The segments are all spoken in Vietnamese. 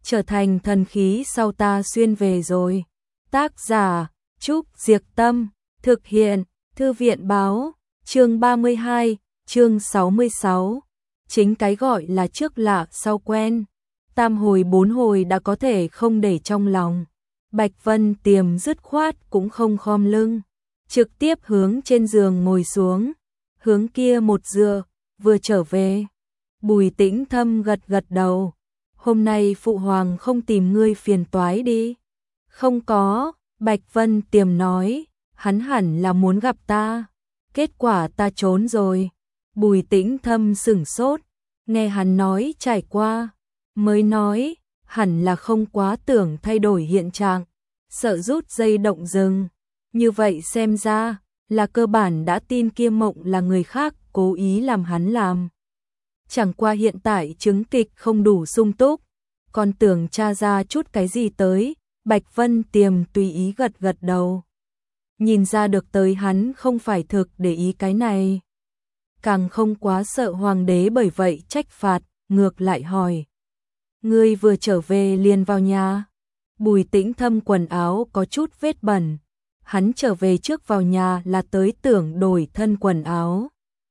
trở thành thần khí sau ta xuyên về rồi. Tác giả Trúc Diệc Tâm, thực hiện Thư viện Báo, chương 32, chương 66. Chính cái gọi là trước lạ sau quen, tam hồi bốn hồi đã có thể không để trong lòng. Bạch Vân Tiềm dứt khoát cũng không khom lưng, trực tiếp hướng trên giường ngồi xuống, hướng kia một dựa, vừa trở về. Bùi Tĩnh Thâm gật gật đầu. Hôm nay phụ hoàng không tìm ngươi phiền toái đi. Không có, Bạch Vân Tiềm nói, hắn hẳn là muốn gặp ta. Kết quả ta trốn rồi. Bùi Tĩnh Thâm sửng sốt, nghe hắn nói trải qua, mới nói, hẳn là không quá tưởng thay đổi hiện trạng, sợ rút dây động rừng. Như vậy xem ra, là cơ bản đã tin kia Mộng là người khác cố ý làm hắn làm. Chẳng qua hiện tại chứng kịch không đủ sung túc, còn tưởng tra ra chút cái gì tới. Bạch Vân Tiềm tùy ý gật gật đầu. Nhìn ra được tới hắn không phải thực để ý cái này, càng không quá sợ hoàng đế bởi vậy trách phạt, ngược lại hỏi. Ngươi vừa trở về liền vào nhà. Bùi Tĩnh Thâm quần áo có chút vết bẩn, hắn trở về trước vào nhà là tới tưởng đổi thân quần áo.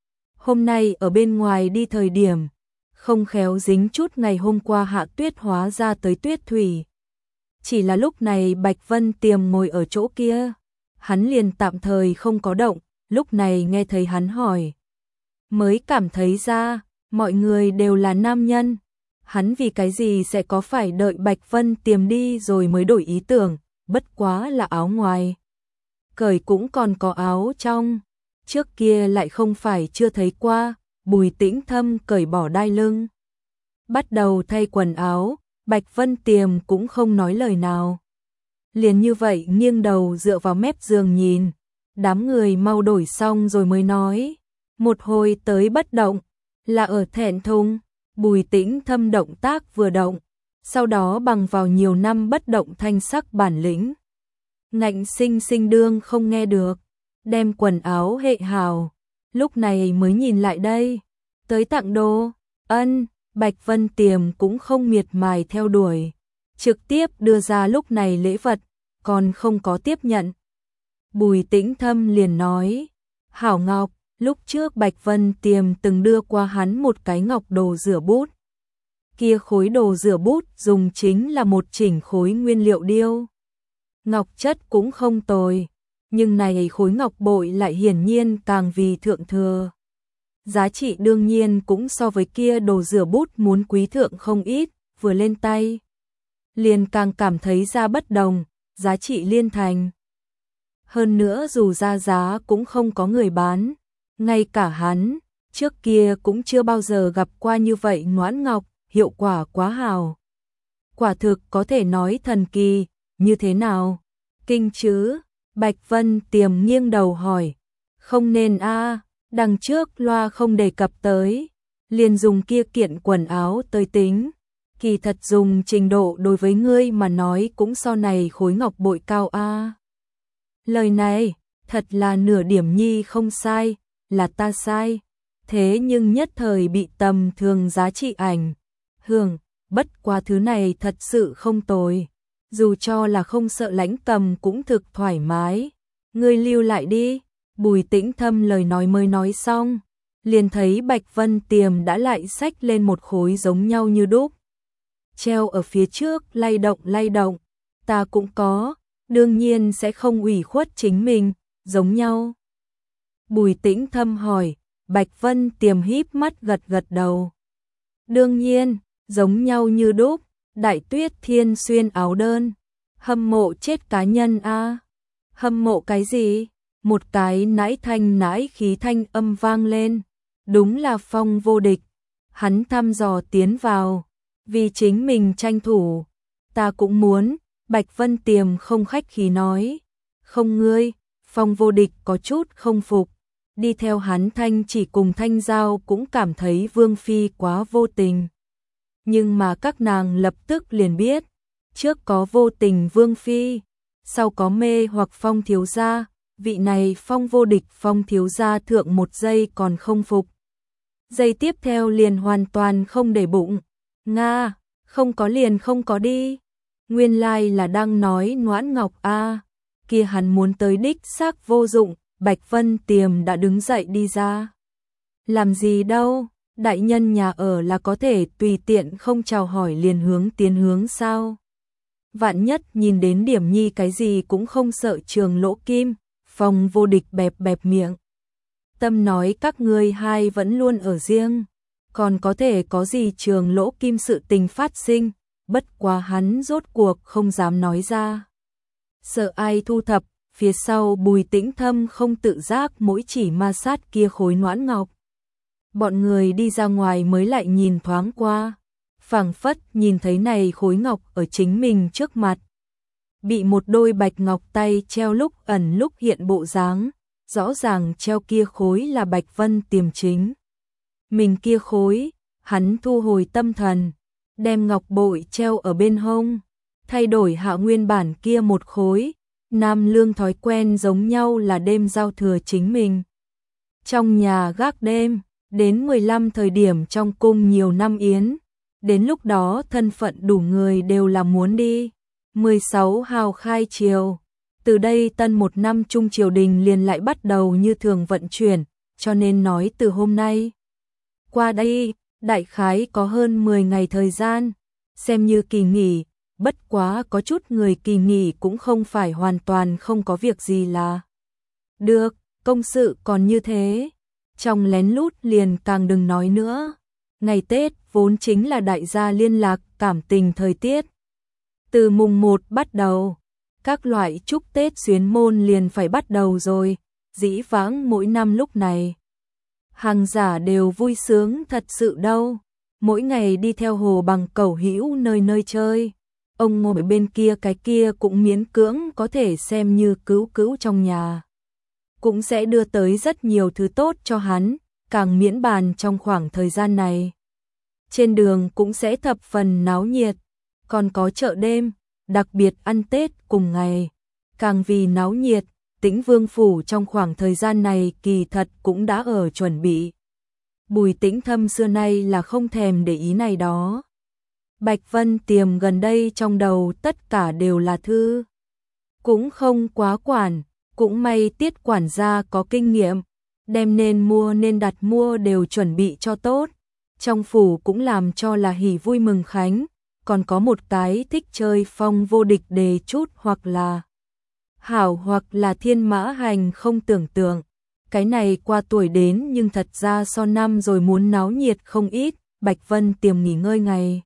Hôm nay ở bên ngoài đi thời điểm, không khéo dính chút ngày hôm qua hạ tuyết hóa ra tới tuyết thủy. Chỉ là lúc này Bạch Vân Tiềm ngồi ở chỗ kia, hắn liền tạm thời không có động, lúc này nghe thấy hắn hỏi. Mới cảm thấy ra, mọi người đều là nam nhân. Hắn vì cái gì sẽ có phải đợi Bạch Vân Tiềm đi rồi mới đổi ý tưởng, bất quá là áo ngoài. Cởi cũng còn có áo trong, trước kia lại không phải chưa thấy qua. Bùi Tĩnh Thâm cởi bỏ đai lưng, bắt đầu thay quần áo. Bạch Vân Tiềm cũng không nói lời nào, liền như vậy nghiêng đầu dựa vào mép giường nhìn. Đám người mau đổi xong rồi mới nói, một hồi tới bất động, là ở thẹn thùng. Bùi Tĩnh Thâm động tác vừa động, sau đó bằng vào nhiều năm bất động thanh sắc bản lĩnh, ngạnh sinh sinh đương không nghe được, đem quần áo hệ hào, lúc này mới nhìn lại đây, tới tặng đồ. Ân. Bạch Vân Tiềm cũng không miệt mài theo đuổi, trực tiếp đưa ra lúc này lễ vật, còn không có tiếp nhận. Bùi Tĩnh Thâm liền nói, hảo ngọc, lúc trước Bạch Vân Tiềm từng đưa qua hắn một cái ngọc đồ rửa bút. Kia khối đồ rửa bút dùng chính là một chỉnh khối nguyên liệu điêu. Ngọc chất cũng không tồi, nhưng này khối ngọc bội lại hiển nhiên càng vì thượng thừa. Giá trị đương nhiên cũng so với kia đồ rửa bút muốn quý thượng không ít, vừa lên tay liền càng cảm thấy ra bất đồng, giá trị liên thành. Hơn nữa dù ra giá cũng không có người bán, ngay cả hắn, trước kia cũng chưa bao giờ gặp qua như vậy ngoãn ngọc, hiệu quả quá hào. Quả thực có thể nói thần kỳ, như thế nào? Kinh chứ? Bạch Vân Tiềm nghiêng đầu hỏi. Không nên a. Đằng trước loa không đề cập tới, liền dùng kia kiện quần áo tới tính. Kỳ thật dùng trình độ đối với ngươi mà nói cũng so này khối ngọc bội cao a. Lời này, thật là nửa điểm nhi không sai, là ta sai. Thế nhưng nhất thời bị tầm thường giá trị ảnh hưởng, bất qua thứ này thật sự không tồi. Dù cho là không sợ lãnh cầm cũng thực thoải mái. Ngươi lưu lại đi. Bùi Tĩnh Thâm lời nói mới nói xong, liền thấy Bạch Vân Tiềm đã lại xách lên một khối giống nhau như đúc, treo ở phía trước lay động, ta cũng có, đương nhiên sẽ không ủy khuất chính mình, giống nhau. Bùi Tĩnh Thâm hỏi, Bạch Vân Tiềm híp mắt gật gật đầu. Đương nhiên, giống nhau như đúc, Đại Tuyết Thiên xuyên áo đơn, hâm mộ chết cá nhân a. Hâm mộ cái gì? Một cái nãi thanh nãi khí thanh âm vang lên, đúng là Phong Vô Địch. Hắn thăm dò tiến vào, vì chính mình tranh thủ. Ta cũng muốn. Bạch Vân Tiềm không khách khí nói. Không ngươi. Phong Vô Địch có chút không phục, đi theo hắn Thanh Chỉ cùng Thanh Giao cũng cảm thấy Vương Phi quá vô tình. Nhưng mà các nàng lập tức liền biết, trước có vô tình Vương Phi, sau có mê hoặc Phong thiếu gia. Vị này Phong Vô Địch Phong thiếu gia thượng một giây còn không phục, giây tiếp theo liền hoàn toàn không để bụng. Nga, Không có liền không có đi. Nguyên lai là đang nói Noãn Ngọc a. Kia hắn muốn tới đích xác vô dụng, Bạch Vân Tiềm đã đứng dậy đi ra. Làm gì đâu, đại nhân nhà ở là có thể tùy tiện không chào hỏi liền hướng tiến hướng sao. Vạn nhất nhìn đến Điểm Nhi cái gì cũng không sợ Trường Lỗ Kim, Phong Vô Địch bẹp bẹp miệng. Tâm nói các ngươi hai vẫn luôn ở riêng, còn có thể có gì Trường Lỗ Kim sự tình phát sinh, bất quá hắn rốt cuộc không dám nói ra. Sợ ai thu thập, phía sau Bùi Tĩnh Thâm không tự giác mỗi chỉ ma sát kia khối Noãn Ngọc. Bọn người đi ra ngoài mới lại nhìn thoáng qua, phảng phất nhìn thấy này khối ngọc ở chính mình trước mặt. Bị một đôi bạch ngọc tay treo lúc ẩn lúc hiện bộ dáng, rõ ràng treo kia khối là Bạch Vân Tiềm chính. Mình kia khối, hắn thu hồi tâm thần, đem ngọc bội treo ở bên hông, thay đổi hạ nguyên bản kia một khối. Nam Lương thói quen giống nhau là đêm giao thừa chính mình trong nhà gác đêm, đến 15 thời điểm trong cung nhiều năm yến, đến lúc đó thân phận đủ người đều là muốn đi. 16 hào khai triều, từ đây tân một năm trung triều đình liền lại bắt đầu như thường vận chuyển, cho nên nói từ hôm nay qua đây, đại khái có hơn 10 ngày thời gian, xem như kỳ nghỉ, bất quá có chút người kỳ nghỉ cũng không phải hoàn toàn không có việc gì là được, công sự còn như thế. Trong lén lút liền càng đừng nói nữa. Ngày Tết vốn chính là đại gia liên lạc cảm tình thời tiết. Từ mùng 1 bắt đầu, các loại chúc Tết xuyến môn liền phải bắt đầu rồi, dĩ vãng mỗi năm lúc này. Hàng giả đều vui sướng thật sự đâu, mỗi ngày đi theo hồ bằng cẩu hữu nơi nơi chơi. Ông ngồi bên kia cái kia cũng miễn cưỡng có thể xem như cứu cứu trong nhà. Cũng sẽ đưa tới rất nhiều thứ tốt cho hắn, càng miễn bàn trong khoảng thời gian này. Trên đường cũng sẽ thập phần náo nhiệt, còn có chợ đêm, đặc biệt ăn Tết cùng ngày. Càng vì náo nhiệt, Tĩnh Vương Phủ trong khoảng thời gian này kỳ thật cũng đã ở chuẩn bị. Bùi Tĩnh Thâm xưa nay là không thèm để ý này đó. Bạch Vân Tiềm gần đây trong đầu tất cả đều là thư. Cũng không quá quản, cũng may Tiết quản gia có kinh nghiệm, đem nên mua nên đặt mua đều chuẩn bị cho tốt. Trong phủ cũng làm cho là hỉ vui mừng khánh, còn có một cái thích chơi Phong Vô Địch đề chút hoặc là hảo hoặc là Thiên Mã Hành không tưởng tượng. Cái này qua tuổi đến nhưng thật ra so năm rồi muốn náo nhiệt không ít, Bạch Vân Tiềm nghỉ ngơi ngày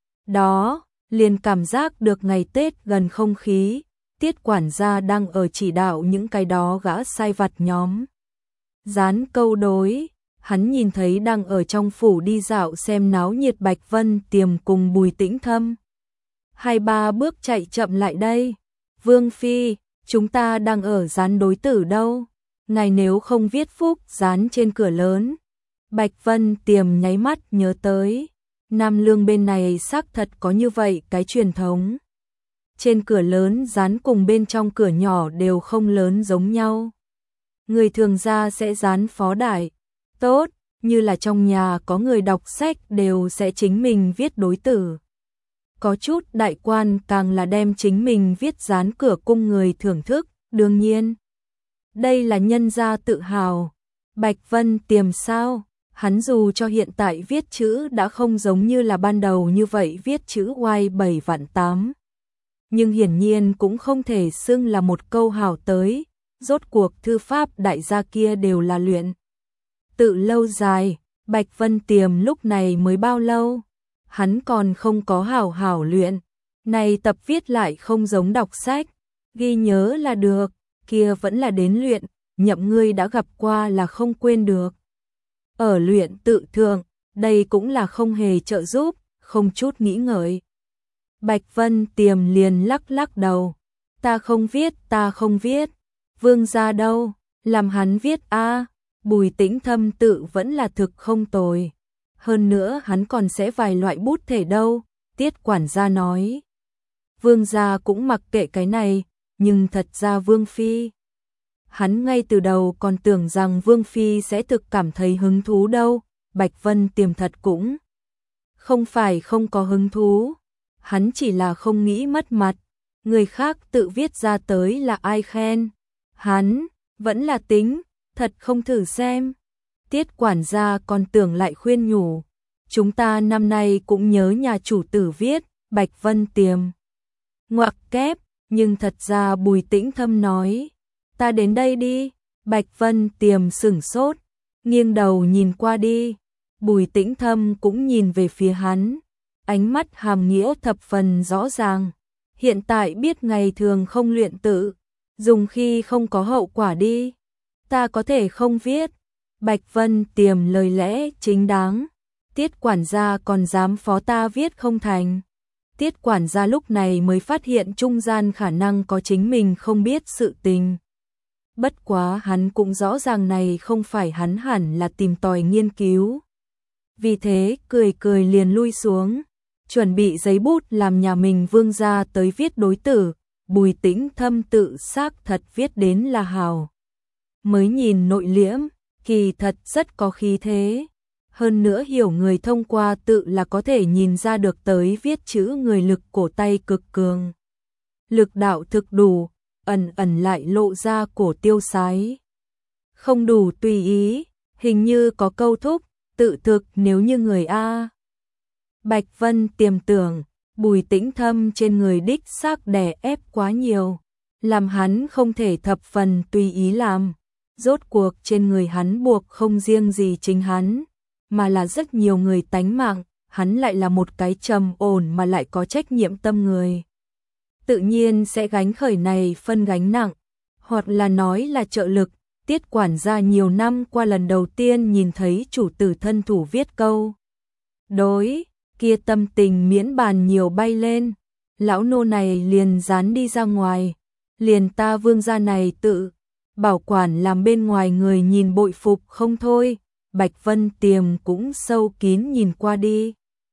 đó, liền cảm giác được ngày Tết gần không khí, Tiết quản gia đang ở chỉ đạo những cái đó gã sai vặt nhóm. Dán câu đối, hắn nhìn thấy đang ở trong phủ đi dạo xem náo nhiệt Bạch Vân Tiềm cùng Bùi Tĩnh Thâm. 2-3 bước chạy chậm lại đây. Vương Phi, chúng ta đang ở dán đối tử đâu? Ngài nếu không viết phúc dán trên cửa lớn. Bạch Vân Tiềm nháy mắt nhớ tới. Nam Lương bên này xác thật có như vậy cái truyền thống. Trên cửa lớn dán cùng bên trong cửa nhỏ đều không lớn giống nhau. Người thường ra sẽ dán phó đại. Tốt, như là trong nhà có người đọc sách đều sẽ chính mình viết đối tử. Có chút đại quan càng là đem chính mình viết dán cửa cung người thưởng thức, đương nhiên. Đây là nhân gia tự hào. Bạch Vân Tiềm sao? Hắn dù cho hiện tại viết chữ đã không giống như là ban đầu như vậy viết chữ oai 7 vạn 8. Nhưng hiển nhiên cũng không thể xưng là một câu hảo tới, rốt cuộc thư pháp đại gia kia đều là luyện. Tự lâu dài, Bạch Vân Tiềm lúc này mới bao lâu? Hắn còn không có hảo hảo luyện, này tập viết lại không giống đọc sách, ghi nhớ là được, kia vẫn là đến luyện, nhậm ngươi đã gặp qua là không quên được. Ở luyện tự thượng, đây cũng là không hề trợ giúp, không chút nghĩ ngợi. Bạch Vân Tiềm liền lắc lắc đầu, ta không viết, vương gia đâu, làm hắn viết a. Bùi Tĩnh Thâm tự vẫn là thực không tồi. Hơn nữa hắn còn sẽ vài loại bút thể đâu, Tiết quản gia nói. Vương gia cũng mặc kệ cái này, nhưng thật ra Vương Phi. Hắn ngay từ đầu còn tưởng rằng Vương Phi sẽ thực cảm thấy hứng thú đâu, Bạch Vân Tiềm thật cũng Không phải không có hứng thú, hắn chỉ là không nghĩ mất mặt, người khác tự viết ra tới là ai khen. Hắn vẫn là tính, thật không thử xem. Tiết quản gia còn tưởng lại khuyên nhủ, chúng ta năm nay cũng nhớ nhà chủ tử viết, Bạch Vân Tiềm. Ngoặc kép, nhưng thật ra Bùi Tĩnh Thâm nói, ta đến đây đi. Bạch Vân Tiềm sửng sốt, nghiêng đầu nhìn qua đi. Bùi Tĩnh Thâm cũng nhìn về phía hắn, ánh mắt hàm nghĩa thập phần rõ ràng. Hiện tại biết ngày thường không luyện tự, dùng khi không có hậu quả đi. Ta có thể không viết. Bạch Vân Tiềm lời lẽ chính đáng. Tiết quản gia còn dám phó ta viết không thành. Tiết quản gia lúc này mới phát hiện trung gian khả năng có chính mình không biết sự tình. Bất quá hắn cũng rõ ràng này không phải hắn hẳn là tìm tòi nghiên cứu. Vì thế cười cười liền lui xuống, chuẩn bị giấy bút làm nhà mình vương gia tới viết đối tử. Bùi Tĩnh Thâm tự xác thật viết đến là hào. Mới nhìn nội liễm, kỳ thật rất có khí thế. Hơn nữa hiểu người thông qua tự là có thể nhìn ra được tới viết chữ người lực cổ tay cực cường. Lực đạo thực đủ, ẩn ẩn lại lộ ra cổ tiêu sái. Không đủ tùy ý, hình như có câu thúc, tự thực nếu như người A. Bạch Vân Tiềm tưởng, Bùi Tĩnh Thâm trên người đích xác đè ép quá nhiều, làm hắn không thể thập phần tùy ý làm. Rốt cuộc trên người hắn buộc không riêng gì chính hắn, mà là rất nhiều người tánh mạng, hắn lại là một cái trầm ổn mà lại có trách nhiệm tâm người. Tự nhiên sẽ gánh khởi này phân gánh nặng, hoặc là nói là trợ lực. Tiết quản gia nhiều năm qua lần đầu tiên nhìn thấy chủ tử thân thủ viết câu đối, kia tâm tình miễn bàn nhiều bay lên. Lão nô này liền dán đi ra ngoài, liền ta vương gia này tự bảo quản làm bên ngoài người nhìn bội phục không thôi. Bạch Vân Tiềm cũng sâu kín nhìn qua đi.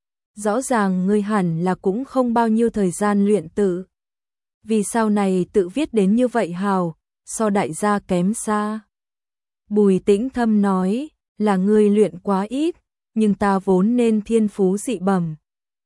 Rõ ràng ngươi hẳn là cũng không bao nhiêu thời gian luyện tự. Vì sau này tự viết đến như vậy hào, so đại gia kém xa. Bùi Tĩnh Thâm nói, là ngươi luyện quá ít, nhưng ta vốn nên thiên phú dị bẩm.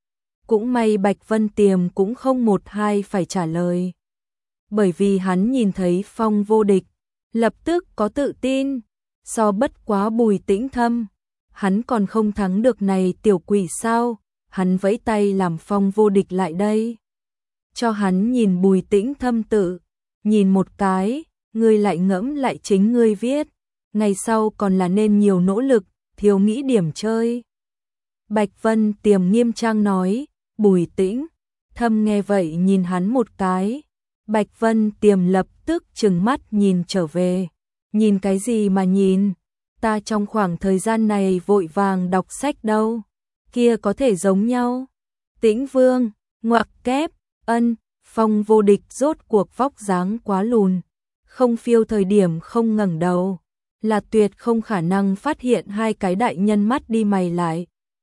Cũng may Bạch Vân Tiềm cũng không một hai phải trả lời. Bởi vì hắn nhìn thấy Phong vô địch, lập tức có tự tin. So bất quá Bùi Tĩnh Thâm, hắn còn không thắng được này tiểu quỷ sao? Hắn vẫy tay làm Phong vô địch lại đây. Cho hắn nhìn Bùi Tĩnh Thâm tự, nhìn một cái, ngươi lại ngẫm lại chính ngươi viết. Ngày sau còn là nên nhiều nỗ lực, thiếu nghĩ điểm chơi. Bạch Vân Tiềm nghiêm trang nói. Bùi Tĩnh Thâm nghe vậy nhìn hắn một cái. Bạch Vân Tiềm lập tức trừng mắt nhìn trở về. Nhìn cái gì mà nhìn? Ta trong khoảng thời gian này vội vàng đọc sách đâu. Kia có thể giống nhau. Tĩnh Vương, ngoặc kép, ân. Phong vô địch rốt cuộc vóc dáng quá lùn, không phiêu thời điểm không ngẩng đầu, là tuyệt không khả năng phát hiện hai cái đại nhân mắt đi mày lại.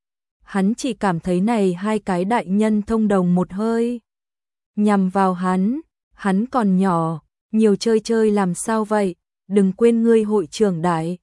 Hắn chỉ cảm thấy này hai cái đại nhân thông đồng một hơi. Nhằm vào hắn còn nhỏ, nhiều chơi chơi làm sao vậy, đừng quên ngươi hội trưởng đại.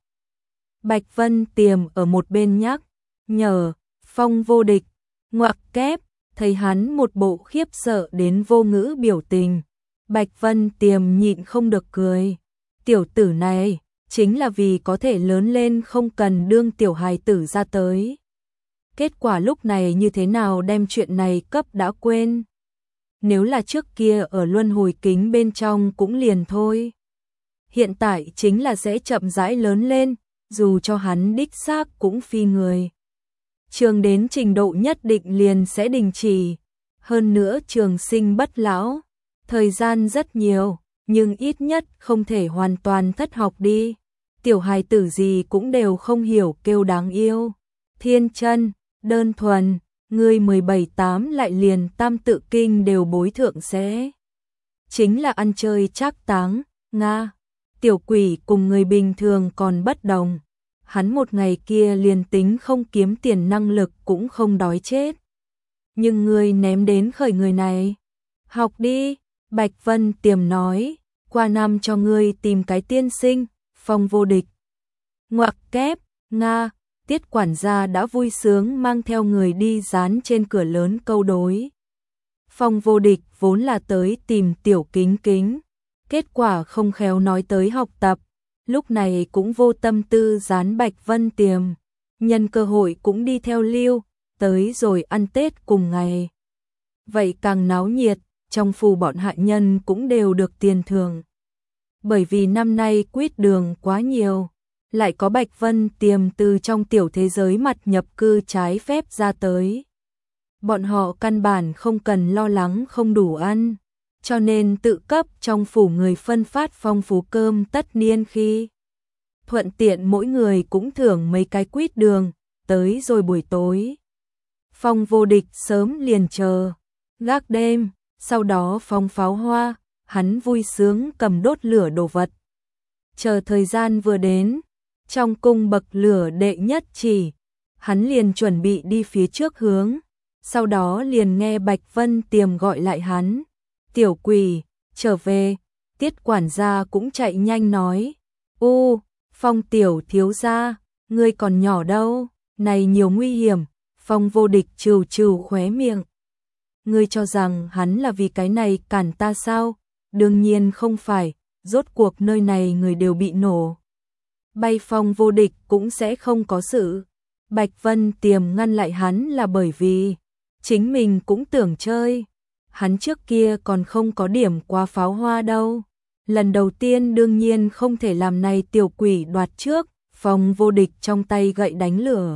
Bạch Vân Tiềm ở một bên nhắc nhở. Phong vô địch, ngoặc kép, thấy hắn một bộ khiếp sợ đến vô ngữ biểu tình. Bạch Vân Tiềm nhịn không được cười. Tiểu tử này, chính là vì có thể lớn lên không cần đương tiểu hài tử ra tới. Kết quả lúc này như thế nào đem chuyện này cấp đã quên. Nếu là trước kia ở luân hồi kính bên trong cũng liền thôi. Hiện tại chính là sẽ chậm rãi lớn lên, dù cho hắn đích xác cũng phi người. Trường đến trình độ nhất định liền sẽ đình chỉ. Hơn nữa trường sinh bất lão. Thời gian rất nhiều, nhưng ít nhất không thể hoàn toàn thất học đi. Tiểu hài tử gì cũng đều không hiểu kêu đáng yêu. Thiên chân, đơn thuần, ngươi 17-8 lại liền tam tự kinh đều bối thượng sẽ. Chính là ăn chơi trác táng, Nga. Tiểu quỷ cùng người bình thường còn bất đồng. Hắn một ngày kia liền tính không kiếm tiền năng lực cũng không đói chết. Nhưng ngươi ném đến khởi người này. Học đi, Bạch Vân Tiềm nói, qua năm cho ngươi tìm cái tiên sinh. Phong vô địch, ngoặc kép, Nga. Tiết quản gia đã vui sướng mang theo người đi dán trên cửa lớn câu đối. Phong Vô Địch vốn là tới tìm Tiểu Kính Kính, kết quả không khéo nói tới học tập, lúc này cũng vô tâm tư dán Bạch Vân Tiềm, nhân cơ hội cũng đi theo lưu, tới rồi ăn Tết cùng ngày. Vậy càng náo nhiệt, trong phủ bọn hạ nhân cũng đều được tiền thưởng. Bởi vì năm nay quýt đường quá nhiều, lại có Bạch Vân Tiềm từ trong tiểu thế giới mặt nhập cư trái phép ra tới. Bọn họ căn bản không cần lo lắng không đủ ăn, cho nên tự cấp trong phủ người phân phát phong phú cơm tất niên khi. Thuận tiện mỗi người cũng thưởng mấy cái quýt đường, tới rồi buổi tối. Phong Vô Địch sớm liền chờ, gác đêm, sau đó phóng pháo hoa, hắn vui sướng cầm đốt lửa đồ vật. Chờ thời gian vừa đến, trong cung bậc lửa đệ nhất chỉ, hắn liền chuẩn bị đi phía trước hướng, sau đó liền nghe Bạch Vân Tiềm gọi lại hắn, tiểu quỷ, trở về, Tiết quản gia cũng chạy nhanh nói, Phong tiểu thiếu gia, ngươi còn nhỏ đâu, này nhiều nguy hiểm, Phong Vô Địch trừ trừ khóe miệng. Ngươi cho rằng hắn là vì cái này cản ta sao? Đương nhiên không phải, rốt cuộc nơi này người đều bị nổ. Bay Phong Vô Địch cũng sẽ không có sự. Bạch Vân Tiềm ngăn lại hắn là bởi vì chính mình cũng tưởng chơi. Hắn trước kia còn không có điểm qua pháo hoa đâu. Lần đầu tiên đương nhiên không thể làm này tiểu quỷ đoạt trước, Phong Vô Địch trong tay gậy đánh lửa.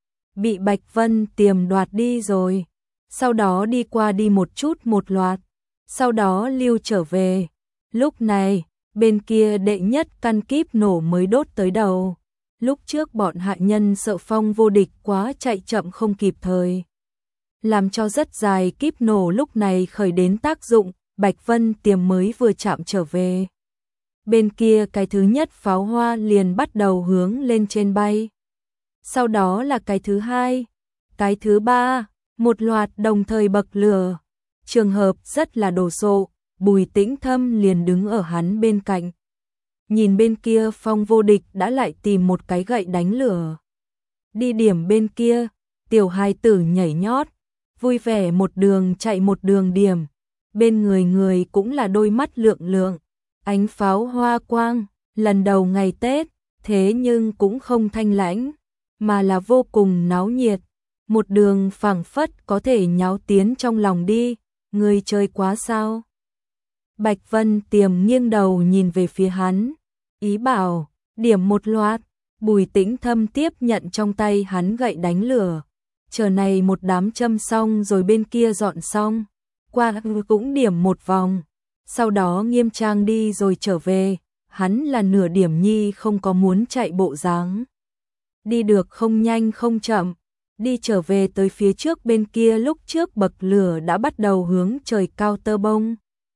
Bị Bạch Vân Tiềm đoạt đi rồi. Sau đó đi qua đi một chút một loạt. Sau đó lưu trở về. Lúc này, bên kia đệ nhất căn kíp nổ mới đốt tới đầu. Lúc trước bọn hạ nhân sợ Phong Vô Địch quá chạy chậm không kịp thời. Làm cho rất dài kíp nổ lúc này khởi đến tác dụng, Bạch Vân Tiềm mới vừa chạm trở về. Bên kia cái thứ nhất pháo hoa liền bắt đầu hướng lên trên bay. Sau đó là cái thứ hai, cái thứ ba, một loạt đồng thời bậc lửa. Trường hợp rất là đồ sộ, Bùi Tĩnh Thâm liền đứng ở hắn bên cạnh. Nhìn bên kia Phong Vô Địch đã lại tìm một cái gậy đánh lửa. Đi điểm bên kia, tiểu hài tử nhảy nhót, vui vẻ một đường chạy một đường điểm. Bên người người cũng là đôi mắt lượng lượng, ánh pháo hoa quang, lần đầu ngày Tết, thế nhưng cũng không thanh lãnh, mà là vô cùng náo nhiệt. Một đường phảng phất có thể nháo tiến trong lòng đi, người chơi quá sao? Bạch Vân Tiềm nghiêng đầu nhìn về phía hắn, ý bảo, điểm một loạt. Bùi Tĩnh Thâm tiếp nhận trong tay hắn gậy đánh lửa. Chờ này một đám châm xong rồi bên kia dọn xong, qua cũng điểm một vòng. Sau đó nghiêm trang đi rồi trở về, hắn là nửa điểm nhi không có muốn chạy bộ dáng. Đi được không nhanh không chậm, đi trở về tới phía trước bên kia lúc trước bậc lửa đã bắt đầu hướng trời cao tơ bông.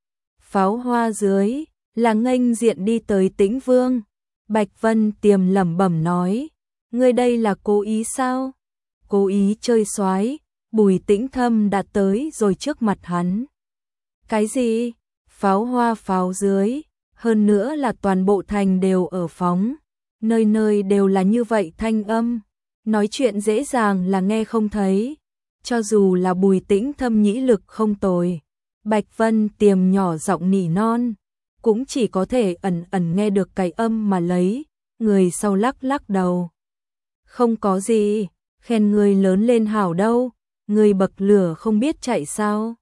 Pháo hoa dưới, là nghênh diện đi tới Tĩnh Vương. Bạch Vân Tiềm lẩm bẩm nói, ngươi đây là cố ý sao? Cố ý chơi xoái. Bùi Tĩnh Thâm đã tới rồi trước mặt hắn. Cái gì? Pháo hoa pháo dưới, hơn nữa là toàn bộ thành đều ở phóng, nơi nơi đều là như vậy thanh âm, nói chuyện dễ dàng là nghe không thấy. Cho dù là Bùi Tĩnh Thâm nhĩ lực không tồi, Bạch Vân Tiềm nhỏ giọng nỉ non, cũng chỉ có thể ẩn ẩn nghe được cái âm mà lấy, người sau lắc lắc đầu. Không có gì, khen người lớn lên hảo đâu, người bậc lửa không biết chạy sao.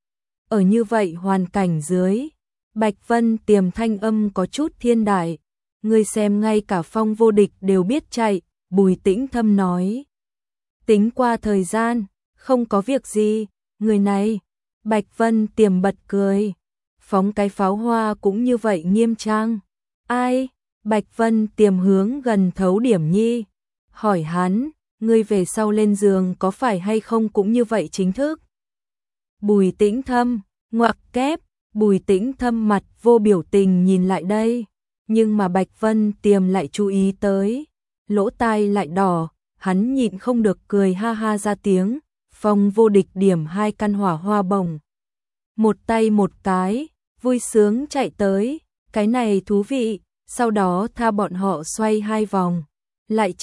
Ở như vậy hoàn cảnh dưới, Bạch Vân Tiềm thanh âm có chút thiên đại, người xem ngay cả Phong Vô Địch đều biết chạy, Bùi Tĩnh Thâm nói. Tính qua thời gian, không có việc gì, người này, Bạch Vân Tiềm bật cười, phóng cái pháo hoa cũng như vậy nghiêm trang. Ai? Bạch Vân Tiềm hướng gần thấu điểm nhi, hỏi hắn, ngươi về sau lên giường có phải hay không cũng như vậy chính thức? Bùi Tĩnh Thâm, ngoặc kép, Bùi Tĩnh Thâm mặt vô biểu tình nhìn lại đây, nhưng mà Bạch Vân Tiềm lại chú ý tới, lỗ tai lại đỏ, hắn nhịn không được cười ha ha ra tiếng. Phong Vô Địch điểm hai căn hỏa hoa bồng, một tay một cái, vui sướng chạy tới, cái này thú vị, sau đó tha bọn họ xoay hai vòng, lại chạy,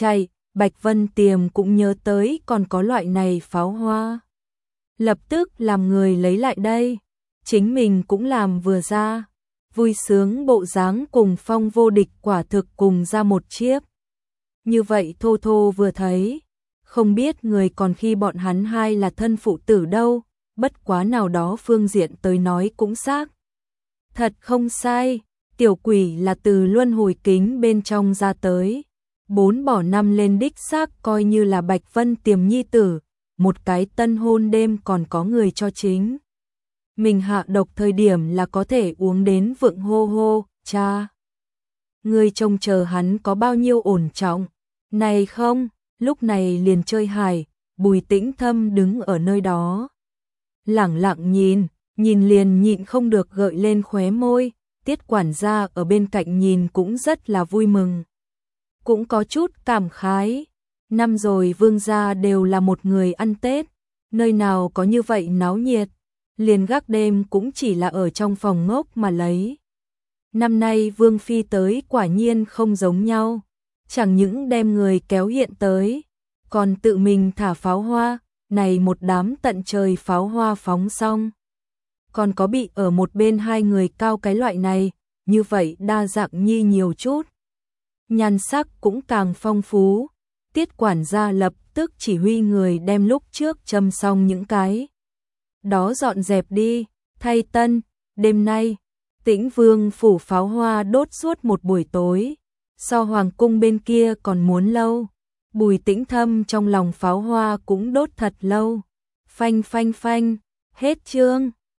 Bạch Vân Tiềm cũng nhớ tới còn có loại này pháo hoa. Lập tức làm người lấy lại đây, chính mình cũng làm vừa ra, vui sướng bộ dáng cùng Phong Vô Địch quả thực cùng ra một chiếc. Như vậy Thô Thô vừa thấy, không biết người còn khi bọn hắn hai là thân phụ tử đâu, bất quá nào đó phương diện tới nói cũng xác. Thật không sai, tiểu quỷ là từ luân hồi kính bên trong ra tới. 4 bỏ 5 lên đích xác coi như là Bạch Vân Tiềm nhi tử, một cái tân hôn đêm còn có người cho chính. Mình hạ độc thời điểm là có thể uống đến vượng hô hô, cha. Người trông chờ hắn có bao nhiêu ổn trọng, này không, lúc này liền chơi hài, Bùi Tĩnh Thâm đứng ở nơi đó. Lẳng lặng nhìn liền nhịn không được gợi lên khóe môi, Tiết quản gia ở bên cạnh nhìn cũng rất là vui mừng. Cũng có chút cảm khái, năm rồi Vương gia đều là một người ăn Tết, nơi nào có như vậy náo nhiệt, liền gác đêm cũng chỉ là ở trong phòng ngốc mà lấy. Năm nay Vương Phi tới quả nhiên không giống nhau, chẳng những đem người kéo hiện tới, còn tự mình thả pháo hoa, này một đám tận trời pháo hoa phóng xong. Còn có bị ở một bên hai người cao cái loại này, như vậy đa dạng nhi nhiều chút. Nhan sắc cũng càng phong phú, Tiết quản gia lập tức chỉ huy người đem lúc trước châm xong những cái đó dọn dẹp đi, thay tân, đêm nay, Tĩnh Vương phủ pháo hoa đốt suốt một buổi tối, so hoàng cung bên kia còn muốn lâu, Bùi Tĩnh Thâm trong lòng pháo hoa cũng đốt thật lâu, phanh phanh phanh, hết chương.